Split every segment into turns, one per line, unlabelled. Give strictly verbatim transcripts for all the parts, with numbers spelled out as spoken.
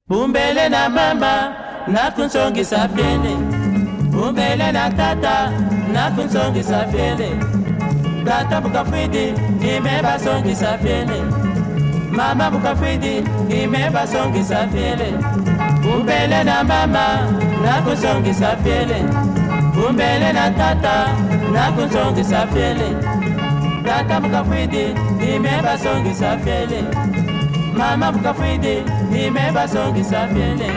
Bumbele na mama nakunsongisa fyele, bumbele na tata nakunsongisa fyele. Tata bukafwidi imeba songisa fyele, mama bukafwidi imeba songisa fyele. Bumbele na mama nakunsongisa fyele, bumbele na tata nakunsongisa fyele. Tata bukafwidi imeba songisa fyele, mama bukafwidi nimeba songisa fyele.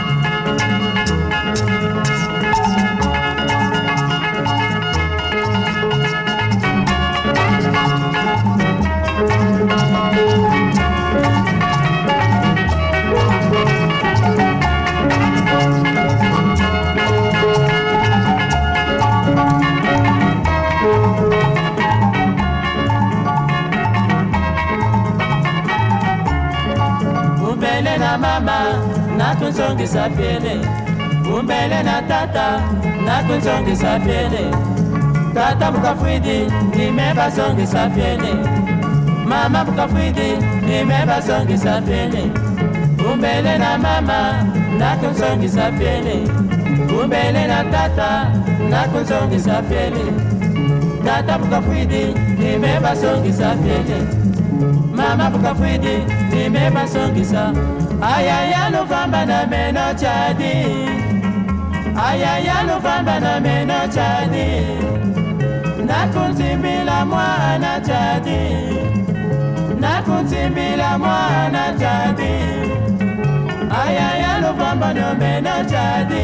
Bumbele na mama nakunsongisa fyele, bumbele na tata nakunsongisa fyele. Tata bukafwidi nimeba songisa fyele, mama bukafwidi nimeba songisa fyele. Bumbele na mama nakunsongisa fyele, bumbele na tata nakunsongisa fyele. Tata bukafwidi nimeba songisa fyele, mama bukafwidi nimeba songisa. Ayaya Novamba na meno chadi, ayaya Novamba na meno chadi, nakunzimbila mwana chadi, nakunzimbila mwana chadi. Ayaya Novamba na meno chadi,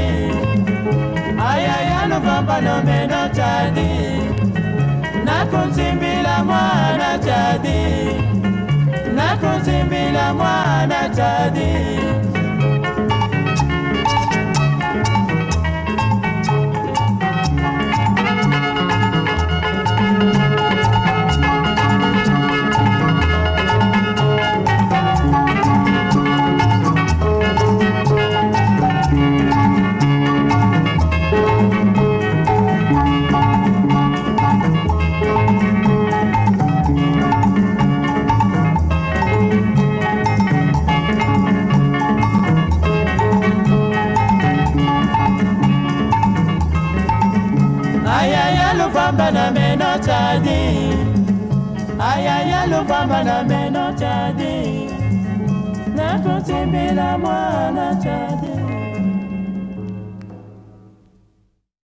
ayaya Novamba na meno chadi, nakunzimbila mwana chadi, nakunzimbila mwana chadi. Ayaya Novamba na meno chadi, ayaya Novamba na meno chadi, nakunzimbila mwana chadi.